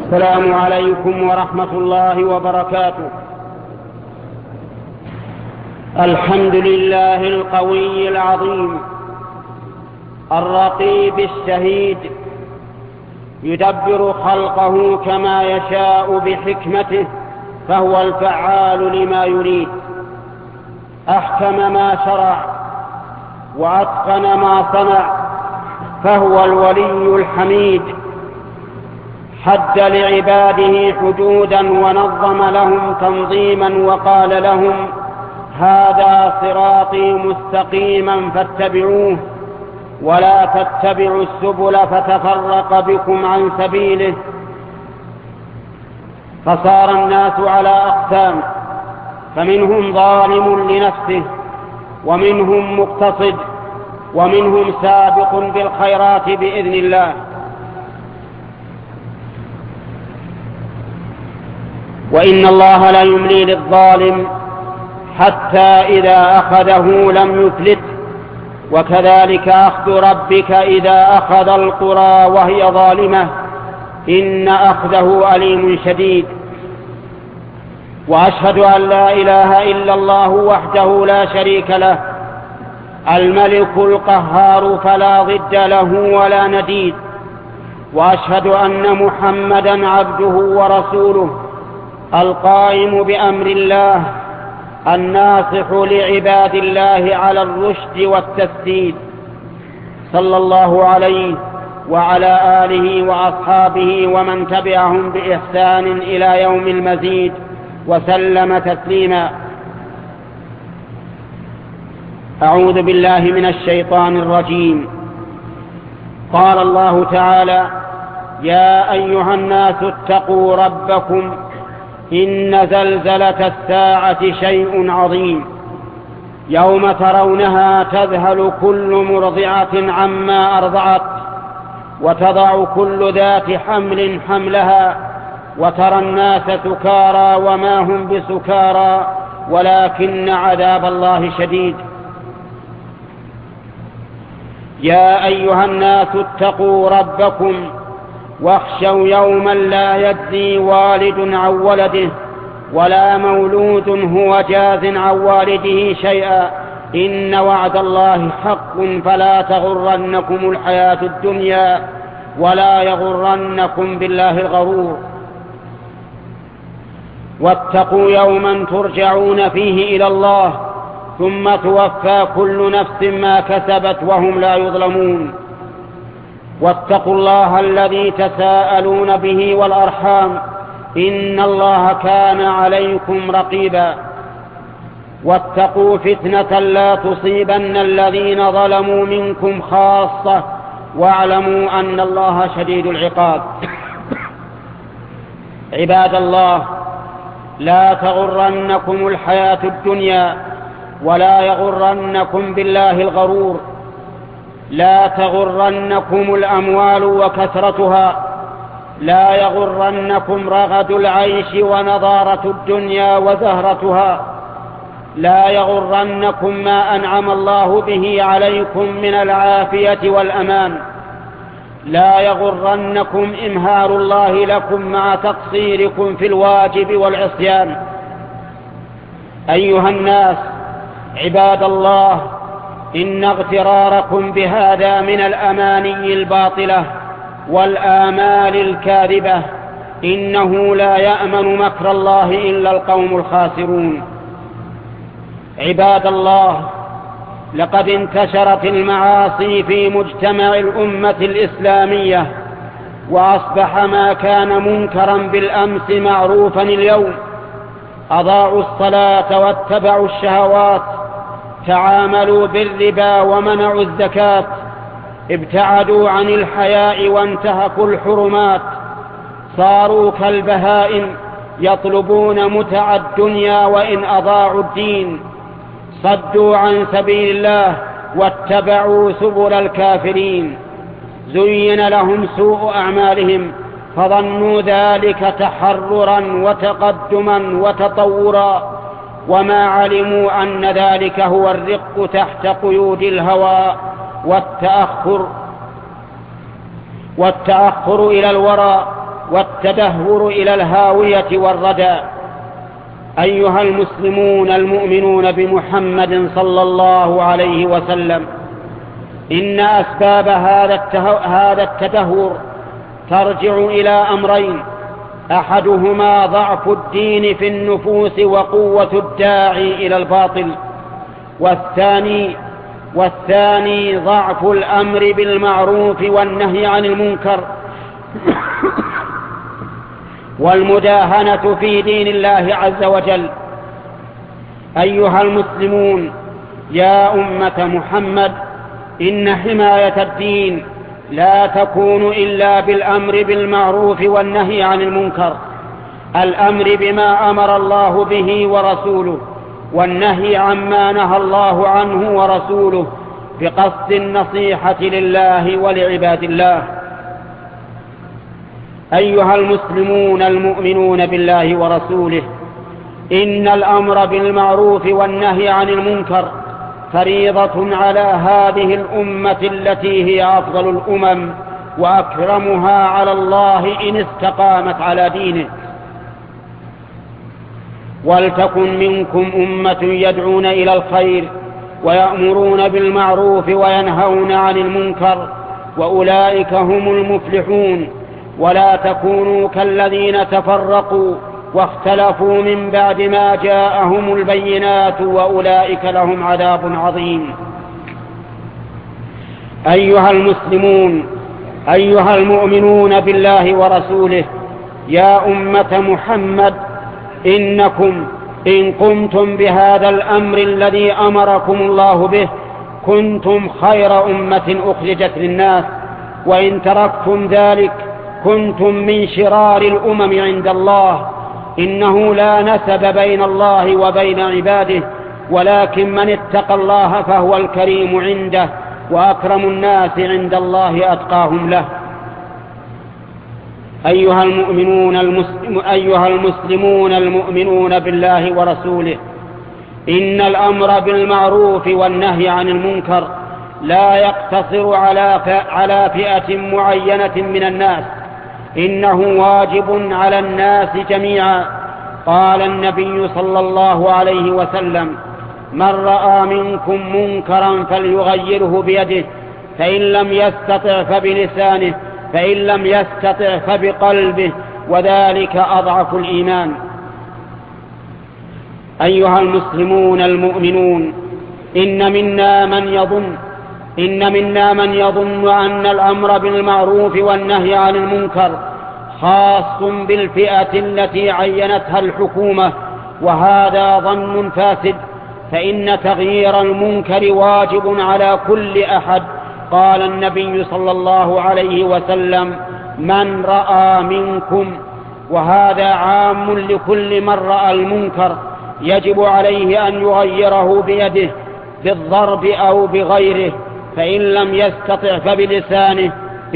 السلام عليكم ورحمة الله وبركاته. الحمد لله القوي العظيم الرقيب الشهيد، يدبر خلقه كما يشاء بحكمته، فهو الفعال لما يريد. أحكم ما شرع وأتقن ما صنع، فهو الولي الحميد. حد لعباده حدودا ونظم لهم تنظيما، وقال لهم: هذا صراطي مستقيما فاتبعوه ولا تتبعوا السبل فتفرق بكم عن سبيله. فصار الناس على أقسام، فمنهم ظالم لنفسه، ومنهم مقتصد، ومنهم سابق بالخيرات بإذن الله. وإن الله لا يملي للظالم حتى إذا أخذه لم يفلت، وكذلك أخذ ربك إذا أخذ القرى وهي ظالمة، إن أخذه أليم شديد. وأشهد أن لا إله إلا الله وحده لا شريك له، الملك القهار فلا ضد له ولا نديد. وأشهد أن محمدا عبده ورسوله، القائم بأمر الله، الناصح لعباد الله على الرشد والتسديد، صلى الله عليه وعلى آله وأصحابه ومن تبعهم بإحسان إلى يوم المزيد، وسلم تسليما. أعوذ بالله من الشيطان الرجيم. قال الله تعالى: يا أيها الناس اتقوا ربكم إن زلزلة الساعة شيء عظيم، يوم ترونها تذهل كل مرضعة عما أرضعت، وتضع كل ذات حمل حملها، وترى الناس سكارى وما هم بسكارى ولكن عذاب الله شديد. يا أيها الناس اتقوا ربكم واخشوا يوما لا يجزي والد عن ولده ولا مولود هو جاز عن والده شيئا، إن وعد الله حق فلا تغرنكم الحياة الدنيا ولا يغرنكم بالله الغرور. واتقوا يوما ترجعون فيه إلى الله ثم توفى كل نفس ما كسبت وهم لا يظلمون. واتقوا الله الذي تساءلون به والأرحام، إن الله كان عليكم رقيبا. واتقوا فتنة لا تصيبن الذين ظلموا منكم خاصة، واعلموا أن الله شديد العقاب. عباد الله، لا تغرنكم الحياة الدنيا ولا يغرنكم بالله الغرور. لا تغرنكم الأموال وكثرتها، لا يغرنكم رغد العيش ونضارة الدنيا وزهرتها، لا يغرنكم ما أنعم الله به عليكم من العافية والأمان، لا يغرنكم إمهال الله لكم مع تقصيركم في الواجب والعصيان. أيها الناس عباد الله، إن اغتراركم بهذا من الأماني الباطلة والآمال الكاذبة، إنه لا يأمن مكر الله إلا القوم الخاسرون. عباد الله، لقد انتشرت المعاصي في مجتمع الأمة الإسلامية، وأصبح ما كان منكرا بالأمس معروفا اليوم. أضاعوا الصلاة واتبعوا الشهوات، تعاملوا بالربا ومنعوا الزكاة، ابتعدوا عن الحياء وانتهكوا الحرمات، صاروا كالبهائم يطلبون متع الدنيا وإن أضاعوا الدين، صدوا عن سبيل الله واتبعوا سبل الكافرين. زين لهم سوء أعمالهم فظنوا ذلك تحررا وتقدما وتطورا، وما علموا أن ذلك هو الرق تحت قيود الهوى والتأخر إلى الوراء والتدهور إلى الهاوية والردى. أيها المسلمون المؤمنون بمحمد صلى الله عليه وسلم، إن أسباب هذا التدهور ترجع إلى أمرين: أحدهما ضعف الدين في النفوس وقوة الداعي إلى الباطل، والثاني ضعف الأمر بالمعروف والنهي عن المنكر والمداهنة في دين الله عز وجل. أيها المسلمون، يا أمة محمد، إن حماية الدين لا تكون إلا بالأمر بالمعروف والنهي عن المنكر، الأمر بما أمر الله به ورسوله، والنهي عما نهى الله عنه ورسوله، بقصد النصيحة لله ولعباد الله. أيها المسلمون المؤمنون بالله ورسوله، إن الأمر بالمعروف والنهي عن المنكر فريضة على هذه الأمة التي هي أفضل الأمم وأكرمها على الله إن استقامت على دينه. ولتكن منكم أمة يدعون إلى الخير ويأمرون بالمعروف وينهون عن المنكر، وأولئك هم المفلحون. ولا تكونوا كالذين تفرقوا واختلفوا من بعد ما جاءهم البينات، وأولئك لهم عذاب عظيم. أيها المسلمون، أيها المؤمنون بالله ورسوله، يا أمة محمد، إنكم إن قمتم بهذا الأمر الذي أمركم الله به كنتم خير أمة أخرجت للناس، وإن تركتم ذلك كنتم من شرار الأمم عند الله. إنه لا نسب بين الله وبين عباده، ولكن من اتقى الله فهو الكريم عنده، وأكرم الناس عند الله أتقاهم له. أيها المسلمون المؤمنون بالله ورسوله، إن الأمر بالمعروف والنهي عن المنكر لا يقتصر على فئة معينة من الناس، إنه واجب على الناس جميعا. قال النبي صلى الله عليه وسلم: من رأى منكم منكرا فليغيره بيده، فإن لم يستطع فبلسانه، فإن لم يستطع فبقلبه، وذلك أضعف الإيمان. أيها المسلمون المؤمنون، إن منا من يظن أن الأمر بالمعروف والنهي عن المنكر خاص بالفئة التي عينتها الحكومة، وهذا ظن فاسد، فإن تغيير المنكر واجب على كل أحد. قال النبي صلى الله عليه وسلم: من رأى منكم، وهذا عام لكل من رأى المنكر، يجب عليه أن يغيره بيده بالضرب أو بغيره، فإن لم يستطع فبلسانه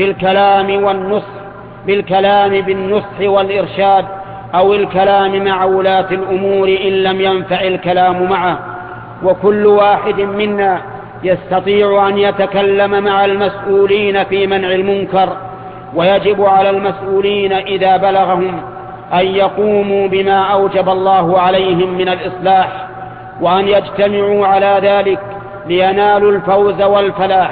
بالكلام بالنصح والإرشاد، أو الكلام مع ولاة الأمور إن لم ينفع الكلام معه. وكل واحد منا يستطيع أن يتكلم مع المسؤولين في منع المنكر، ويجب على المسؤولين إذا بلغهم أن يقوموا بما أوجب الله عليهم من الإصلاح، وأن يجتمعوا على ذلك لينالوا الفوز والفلاح.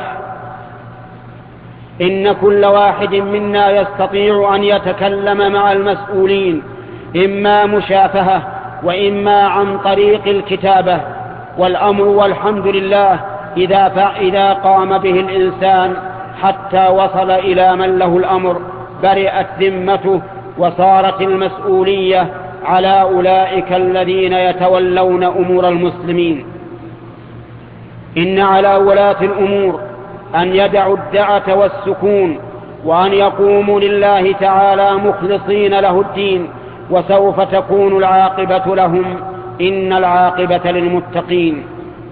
إن كل واحد منا يستطيع أن يتكلم مع المسؤولين، إما مشافهة وإما عن طريق الكتابة، والأمر والحمد لله إذا قام به الإنسان حتى وصل إلى من له الأمر برئت ذمته، وصارت المسؤولية على أولئك الذين يتولون أمور المسلمين. إن على ولاة الأمور أن يدعوا الدعة والسكون، وأن يقوموا لله تعالى مخلصين له الدين، وسوف تكون العاقبة لهم، إن العاقبة للمتقين.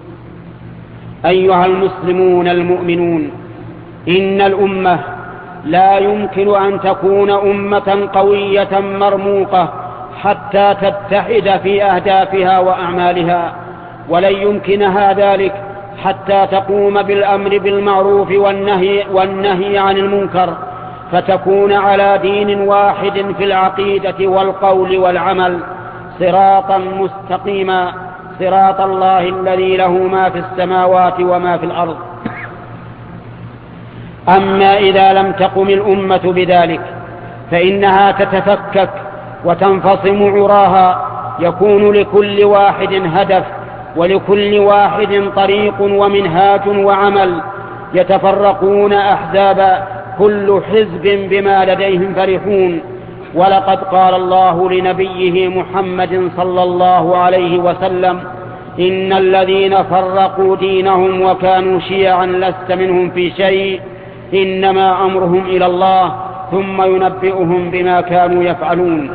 أيها المسلمون المؤمنون، إن الأمة لا يمكن أن تكون أمة قوية مرموقة حتى تتحد في أهدافها وأعمالها، ولن يمكنها ذلك حتى تقوم بالأمر بالمعروف والنهي عن المنكر فتكون على دين واحد في العقيدة والقول والعمل صراطا مستقيما، صراط الله الذي له ما في السماوات وما في الأرض. أما إذا لم تقم الأمة بذلك فإنها تتفكك وتنفصم عراها، يكون لكل واحد هدف ولكل واحد طريق ومنهاج وعمل، يتفرقون أحزابا كل حزب بما لديهم فرحون. ولقد قال الله لنبيه محمد صلى الله عليه وسلم: إن الذين فرقوا دينهم وكانوا شيعا لست منهم في شيء، إنما أمرهم إلى الله ثم ينبئهم بما كانوا يفعلون.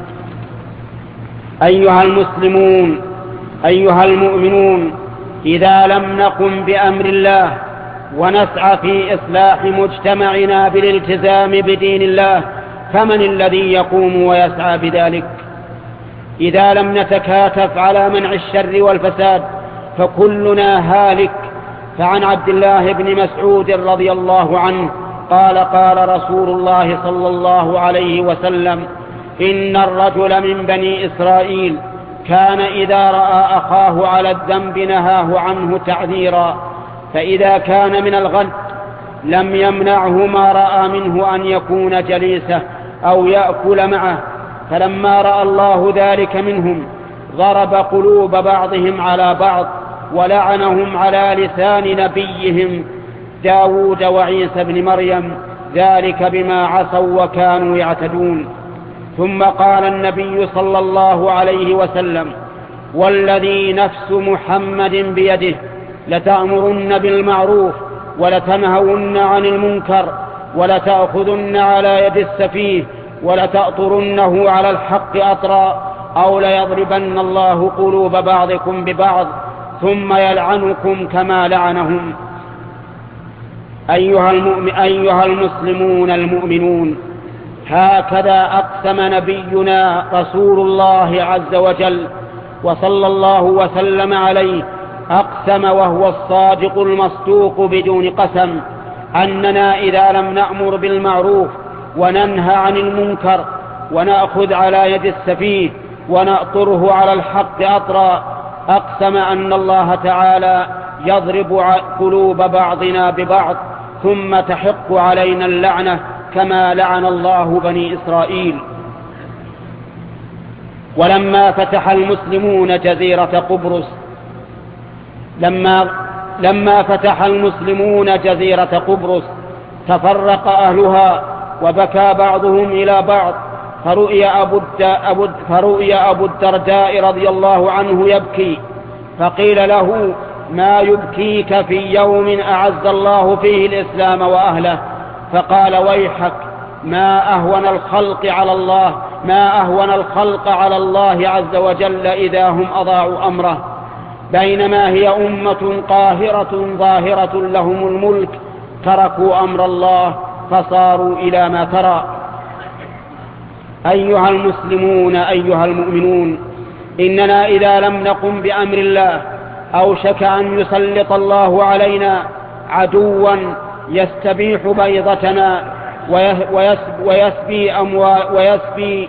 أيها المسلمون، أيها المؤمنون، إذا لم نقم بأمر الله ونسعى في إصلاح مجتمعنا بالالتزام بدين الله فمن الذي يقوم ويسعى بذلك؟ إذا لم نتكاتف على منع الشر والفساد فكلنا هالك. فعن عبد الله بن مسعود رضي الله عنه قال: قال رسول الله صلى الله عليه وسلم: إن الرجل من بني إسرائيل كان إذا رأى أخاه على الذنب نهاه عنه تعذيرا، فإذا كان من الغد لم يمنعه ما رأى منه أن يكون جليسه أو يأكل معه. فلما رأى الله ذلك منهم ضرب قلوب بعضهم على بعض ولعنهم على لسان نبيهم داود وعيسى بن مريم، ذلك بما عصوا وكانوا يعتدون. ثم قال النبي صلى الله عليه وسلم: والذي نفس محمد بيده لتأمرن بالمعروف ولتنهون عن المنكر ولتأخذن على يد السفيه ولتأطرنه على الحق أطرا، أو ليضربن الله قلوب بعضكم ببعض ثم يلعنكم كما لعنهم. أيها المسلمون المؤمنون، هكذا أقسم نبينا رسول الله عز وجل وصلى الله وسلم عليه، أقسم وهو الصادق المصدوق بدون قسم أننا إذا لم نأمر بالمعروف وننهى عن المنكر ونأخذ على يد السفيه ونأطره على الحق أطرا، أقسم أن الله تعالى يضرب قلوب بعضنا ببعض ثم تحق علينا اللعنة كما لعن الله بني إسرائيل. ولما فتح المسلمون جزيرة قبرص لما فتح المسلمون جزيرة قبرص تفرق أهلها وبكى بعضهم إلى بعض، فرؤي أبو الدرداء رضي الله عنه يبكي، فقيل له: ما يبكيك في يوم أعز الله فيه الإسلام وأهله؟ فقال: ويحك، ما أهون الخلق على الله عز وجل إذا هم أضاعوا أمره، بينما هي أمة قاهرة ظاهرة لهم الملك تركوا أمر الله فصاروا إلى ما ترى. أيها المسلمون، أيها المؤمنون، إننا إذا لم نقم بأمر الله أوشك أن يسلط الله علينا عدوا يستبيح بيضتنا ويسبي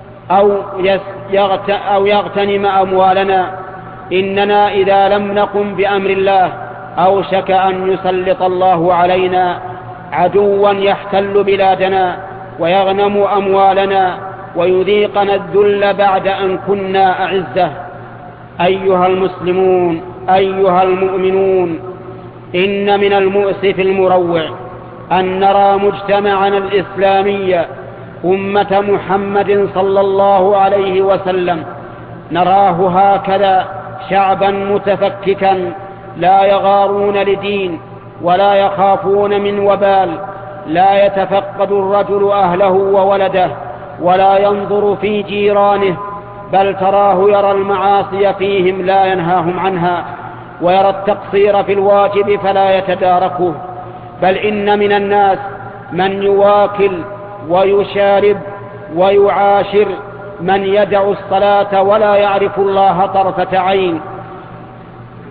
أو يغتنم أموالنا. إننا إذا لم نقم بأمر الله أوشك أن يسلط الله علينا عدوا يحتل بلادنا ويغنم أموالنا ويذيقنا الذل بعد أن كنا أعزة. أيها المسلمون، أيها المؤمنون، إن من المؤسف المروع أن نرى مجتمعنا الإسلامي أمة محمد صلى الله عليه وسلم، نراه هكذا شعبا متفككا لا يغارون لدين ولا يخافون من وبال، لا يتفقد الرجل أهله وولده ولا ينظر في جيرانه، بل تراه يرى المعاصي فيهم لا ينهاهم عنها، ويرى التقصير في الواجب فلا يتداركه، بل إن من الناس من يواكل ويشارب ويعاشر من يدع الصلاة ولا يعرف الله طرفة عين.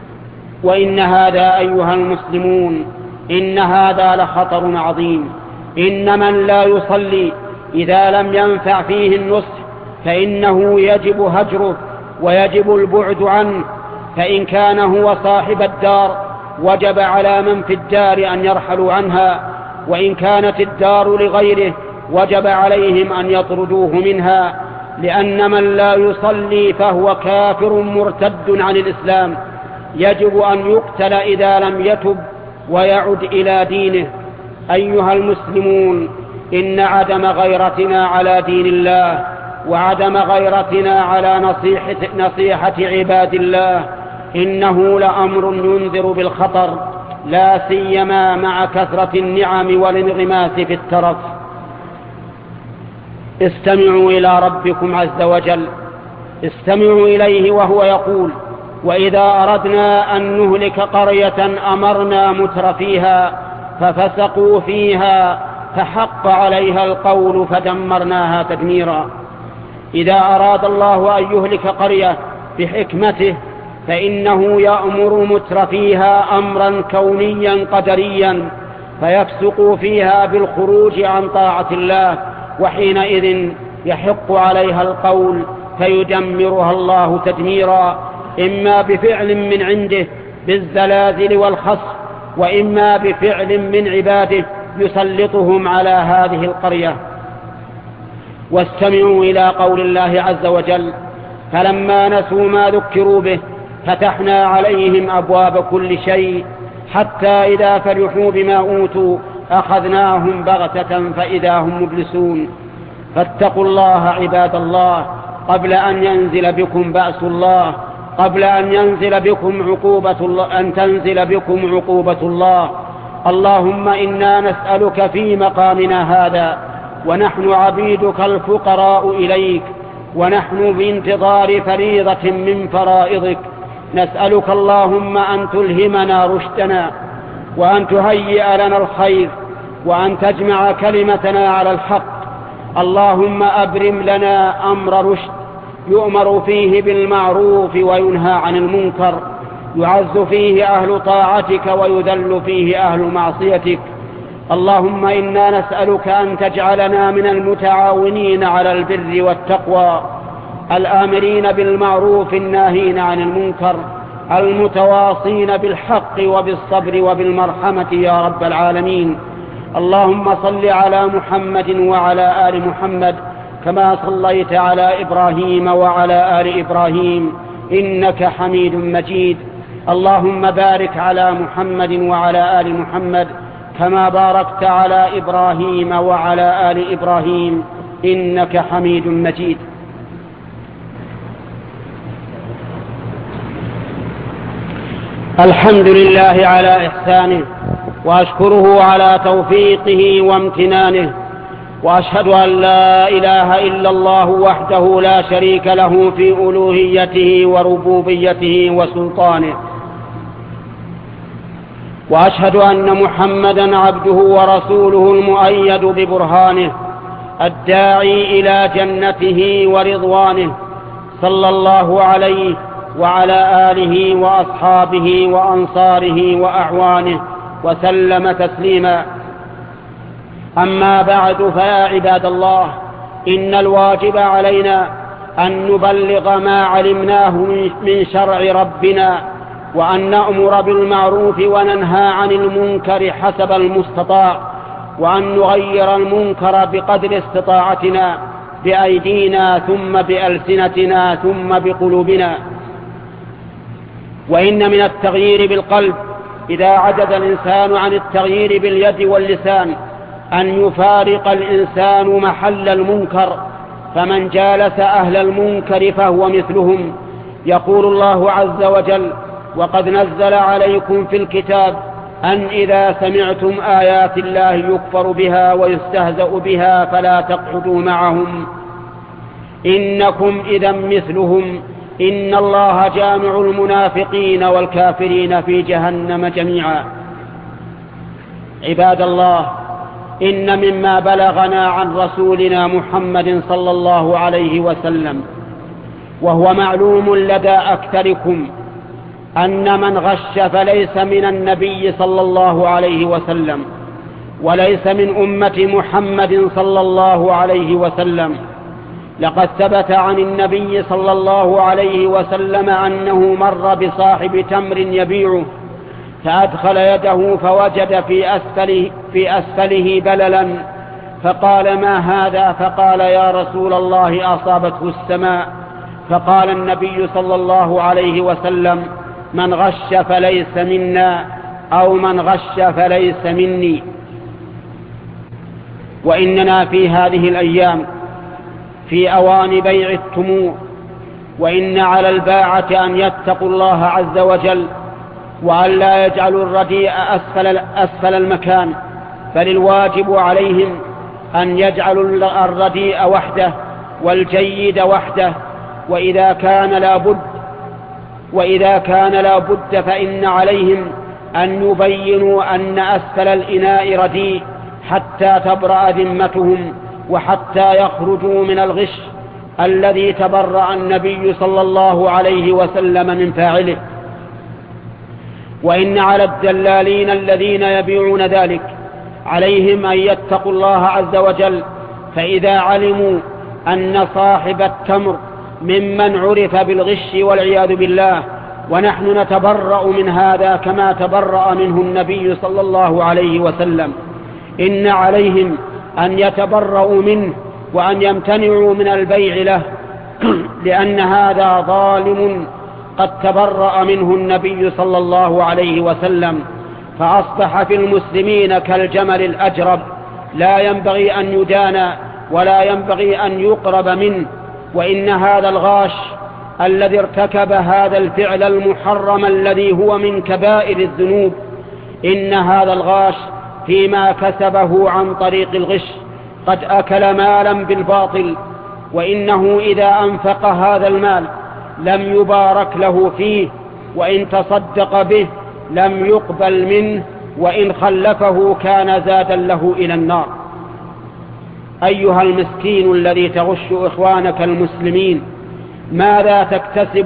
وإن هذا أيها المسلمون، إن هذا لخطر عظيم، إن من لا يصلي إذا لم ينفع فيه النصح فإنه يجب هجره ويجب البعد عنه، فإن كان هو صاحب الدار وجب على من في الدار أن يرحلوا عنها، وإن كانت الدار لغيره وجب عليهم أن يطردوه منها، لأن من لا يصلي فهو كافر مرتد عن الإسلام يجب أن يقتل إذا لم يتب ويعد إلى دينه. أيها المسلمون، إن عدم غيرتنا على دين الله وعدم غيرتنا على نصيحة عباد الله إنه لأمر ينذر بالخطر، لا سيما مع كثرة النعم والانغماس في الترف. استمعوا إلى ربكم عز وجل، استمعوا إليه وهو يقول: وإذا أردنا أن نهلك قرية أمرنا مترفيها ففسقوا فيها فحق عليها القول فدمرناها تدميرا. إذا أراد الله أن يهلك قرية بحكمته فإنه يأمر مترفيها أمرا كونيا قدريا فيفسق فيها بالخروج عن طاعة الله، وحينئذ يحق عليها القول فيدمرها الله تدميرا، إما بفعل من عنده بالزلازل والخسف، وإما بفعل من عباده يسلطهم على هذه القرية. واستمعوا إلى قول الله عز وجل: فلما نسوا ما ذكروا به فتحنا عليهم أبواب كل شيء حتى إذا فرحوا بما أوتوا أخذناهم بغتة فإذا هم مبلسون. فاتقوا الله عباد الله قبل أن ينزل بكم بأس الله، قبل أن ينزل بكم عقوبة الله، أن تنزل بكم عقوبة الله. اللهم إنا نسألك في مقامنا هذا ونحن عبيدك الفقراء إليك ونحن بانتظار فريضة من فرائضك، نسألك اللهم أن تلهمنا رشدنا وأن تهيئ لنا الخير وأن تجمع كلمتنا على الحق. اللهم أبرم لنا أمر رشد يؤمر فيه بالمعروف وينهى عن المنكر، يعز فيه أهل طاعتك ويذل فيه أهل معصيتك. اللهم إنا نسألك أن تجعلنا من المتعاونين على البر والتقوى، الآمرين بالمعروف الناهين عن المنكر، المتواصين بالحق وبالصبر وبالمرحمة يا رب العالمين. اللهم صل على محمد وعلى آل محمد كما صليت على إبراهيم وعلى آل إبراهيم إنك حميد مجيد. اللهم بارك على محمد وعلى آل محمد كما باركت على إبراهيم وعلى آل إبراهيم إنك حميد مجيد. الحمد لله على إحسانه وأشكره على توفيقه وامتنانه، وأشهد أن لا إله إلا الله وحده لا شريك له في ألوهيته وربوبيته وسلطانه، وأشهد أن محمدا عبده ورسوله المؤيد ببرهانه الداعي إلى جنته ورضوانه، صلى الله عليه وعلى آله وأصحابه وأنصاره وأعوانه وسلم تسليما. أما بعد، فيا عباد الله، إن الواجب علينا أن نبلغ ما علمناه من شرع ربنا، وأن نأمر بالمعروف وننهى عن المنكر حسب المستطاع، وأن نغير المنكر بقدر استطاعتنا بأيدينا ثم بألسنتنا ثم بقلوبنا. وإن من التغيير بالقلب إذا عجز الإنسان عن التغيير باليد واللسان أن يفارق الإنسان محل المنكر، فمن جالس أهل المنكر فهو مثلهم. يقول الله عز وجل: وقد نزل عليكم في الكتاب أن إذا سمعتم آيات الله يكفر بها ويستهزأ بها فلا تقعدوا معهم إنكم إذا مثلهم إن الله جامع المنافقين والكافرين في جهنم جميعا. عباد الله، إن مما بلغنا عن رسولنا محمد صلى الله عليه وسلم وهو معلوم لدى أكثركم أن من غش فليس من النبي صلى الله عليه وسلم، وليس من أمة محمد صلى الله عليه وسلم. لقد ثبت عن النبي صلى الله عليه وسلم أنه مر بصاحب تمر يبيعه فأدخل يده فوجد في أسفله بللا، فقال: ما هذا؟ فقال: يا رسول الله، أصابته السماء. فقال النبي صلى الله عليه وسلم: من غش فليس منا، أو من غش فليس مني. وإننا في هذه الأيام في أوان بيع التمور، وإن على الباعة أن يتقوا الله عز وجل، وأن لا يجعلوا الرديء أسفل المكان، بل الواجب عليهم أن يجعلوا الرديء وحده والجيد وحده. وإذا كان لا بد فإن عليهم أن يبينوا أن أسفل الإناء رديء حتى تبرأ ذمتهم، وحتى يخرجوا من الغش الذي تبرأ النبي صلى الله عليه وسلم من فاعله. وإن على الدلالين الذين يبيعون ذلك عليهم أن يتقوا الله عز وجل، فإذا علموا أن صاحب التمر ممن عرف بالغش والعياذ بالله، ونحن نتبرأ من هذا كما تبرأ منه النبي صلى الله عليه وسلم، إن عليهم أن يتبرؤوا منه وأن يمتنعوا من البيع له، لأن هذا ظالم قد تبرأ منه النبي صلى الله عليه وسلم، فأصبح في المسلمين كالجمل الأجرب، لا ينبغي أن يدانى ولا ينبغي أن يقرب منه. وإن هذا الغاش الذي ارتكب هذا الفعل المحرم الذي هو من كبائر الذنوب، إن هذا الغاش فيما كسبه عن طريق الغش قد أكل مالا بالباطل، وإنه إذا أنفق هذا المال لم يبارك له فيه، وإن تصدق به لم يقبل منه، وإن خلفه كان زادا له إلى النار. أيها المسكين الذي تغش إخوانك المسلمين، ماذا تكتسب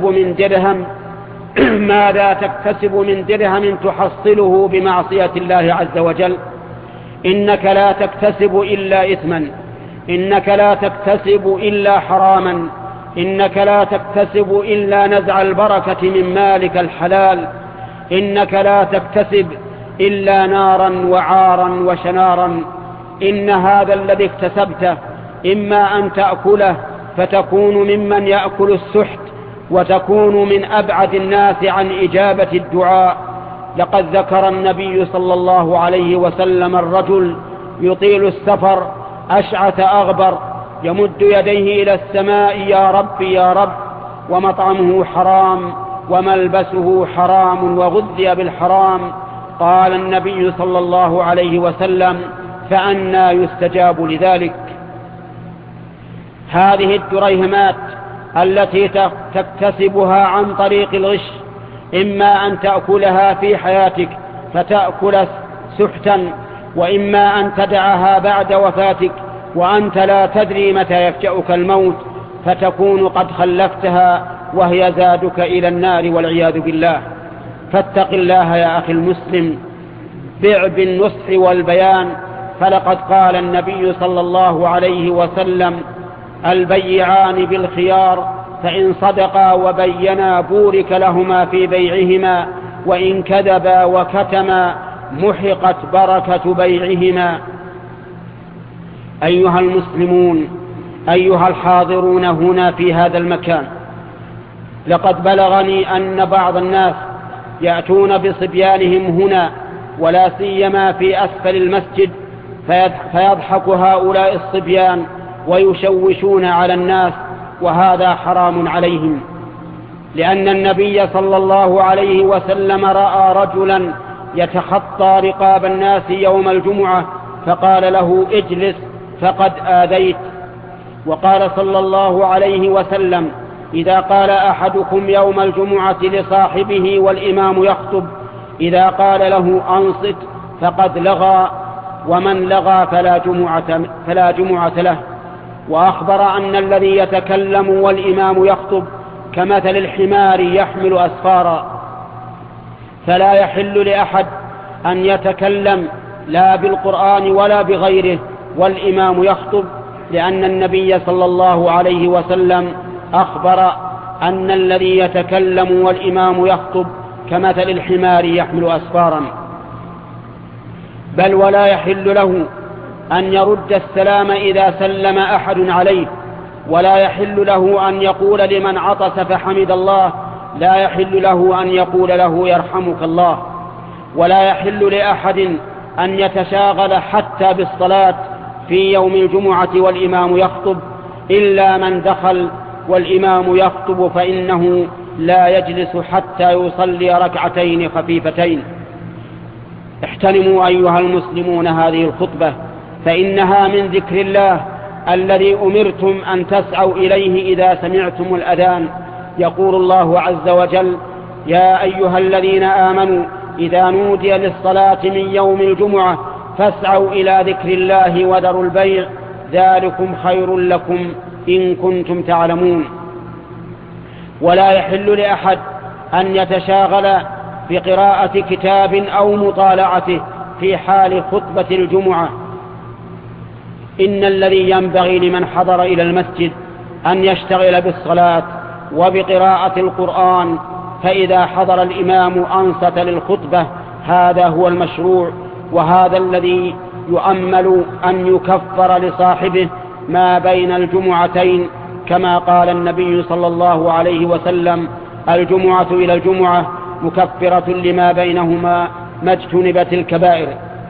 من درهم تحصله بمعصية الله عز وجل؟ إنك لا تكتسب إلا إثما، إنك لا تكتسب إلا حراما، إنك لا تكتسب إلا نزع البركة من مالك الحلال، إنك لا تكتسب إلا نارا وعارا وشنارا. إن هذا الذي اكتسبته إما أن تأكله فتكون ممن يأكل السحت، وتكون من أبعد الناس عن إجابة الدعاء. لقد ذكر النبي صلى الله عليه وسلم الرجل يطيل السفر أشعث أغبر يمد يديه إلى السماء: يا رب يا رب، ومطعمه حرام وملبسه حرام وغذي بالحرام. قال النبي صلى الله عليه وسلم: فأنى يستجاب لذلك؟ هذه الدريهمات التي تكتسبها عن طريق الغش إما أن تأكلها في حياتك فتأكل سحتا، وإما أن تدعها بعد وفاتك وأنت لا تدري متى يفجأك الموت فتكون قد خلفتها وهي زادك إلى النار والعياذ بالله. فاتق الله يا أخي المسلم، بع بالنصح والبيان، فلقد قال النبي صلى الله عليه وسلم: البيعان بالخيار، فإن صدقا وبينا بورك لهما في بيعهما، وإن كذبا وكتما محقت بركة بيعهما. أيها المسلمون، أيها الحاضرون هنا في هذا المكان، لقد بلغني أن بعض الناس يأتون بصبيانهم هنا ولا سيما في أسفل المسجد، فيضحك هؤلاء الصبيان ويشوشون على الناس، وهذا حرام عليهم، لأن النبي صلى الله عليه وسلم رأى رجلا يتخطى رقاب الناس يوم الجمعة فقال له: اجلس فقد آذيت. وقال صلى الله عليه وسلم: إذا قال أحدكم يوم الجمعة لصاحبه والإمام يخطب، إذا قال له أنصت فقد لغى، ومن لغى فلا جمعة له. وأخبر أن الذي يتكلم والإمام يخطب كمثل الحمار يحمل أسفارا، فلا يحل لأحد أن يتكلم لا بالقرآن ولا بغيره والإمام يخطب، لأن النبي صلى الله عليه وسلم أخبر أن الذي يتكلم والإمام يخطب كمثل الحمار يحمل أسفارا. بل ولا يحل له أن يرد السلام إذا سلم أحد عليه، ولا يحل له أن يقول لمن عطس فحمد الله، لا يحل له أن يقول له يرحمك الله. ولا يحل لأحد أن يتشاغل حتى بالصلاة في يوم الجمعة والإمام يخطب، إلا من دخل والإمام يخطب فإنه لا يجلس حتى يصلي ركعتين خفيفتين. احترموا أيها المسلمون هذه الخطبة، فإنها من ذكر الله الذي أمرتم أن تسعوا إليه إذا سمعتم الأذان. يقول الله عز وجل: يا أيها الذين آمنوا إذا نودي للصلاة من يوم الجمعة فاسعوا إلى ذكر الله وذروا البيع، ذلكم خير لكم إن كنتم تعلمون. ولا يحل لأحد أن يتشاغل بقراءة كتاب أو مطالعته في حال خطبة الجمعة. إن الذي ينبغي لمن حضر إلى المسجد أن يشتغل بالصلاة وبقراءة القرآن، فإذا حضر الإمام أنصت للخطبة، هذا هو المشروع، وهذا الذي يؤمل أن يكفر لصاحبه ما بين الجمعتين، كما قال النبي صلى الله عليه وسلم: الجمعة إلى الجمعة مكفرة لما بينهما ما اجتنبت الكبائر.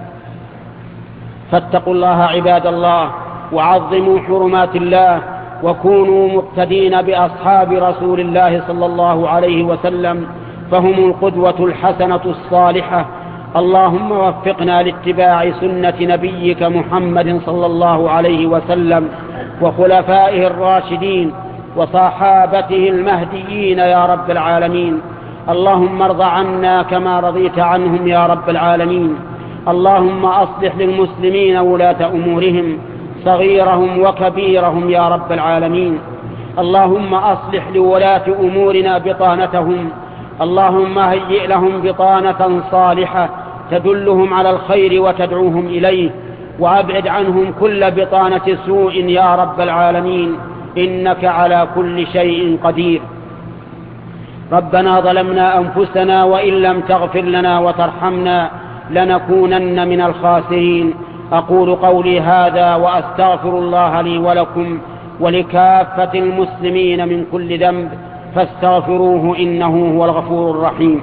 فاتقوا الله عباد الله، وعظموا حرمات الله، وكونوا مقتدين بأصحاب رسول الله صلى الله عليه وسلم، فهم القدوة الحسنة الصالحة. اللهم وفقنا لاتباع سنة نبيك محمد صلى الله عليه وسلم وخلفائه الراشدين وصحابته المهديين يا رب العالمين. اللهم ارض عنا كما رضيت عنهم يا رب العالمين. اللهم أصلح للمسلمين ولاة أمورهم صغيرهم وكبيرهم يا رب العالمين. اللهم أصلح لولاة أمورنا بطانتهم، اللهم هيئ لهم بطانة صالحة تدلهم على الخير وتدعوهم إليه، وأبعد عنهم كل بطانة سوء يا رب العالمين، إنك على كل شيء قدير. ربنا ظلمنا أنفسنا وإن لم تغفر لنا وترحمنا لنكونن من الخاسرين. أقول قولي هذا وأستغفر الله لي ولكم ولكافة المسلمين من كل ذنب، فاستغفروه إنه هو الغفور الرحيم.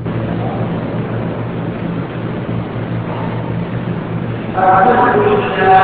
الحمد لله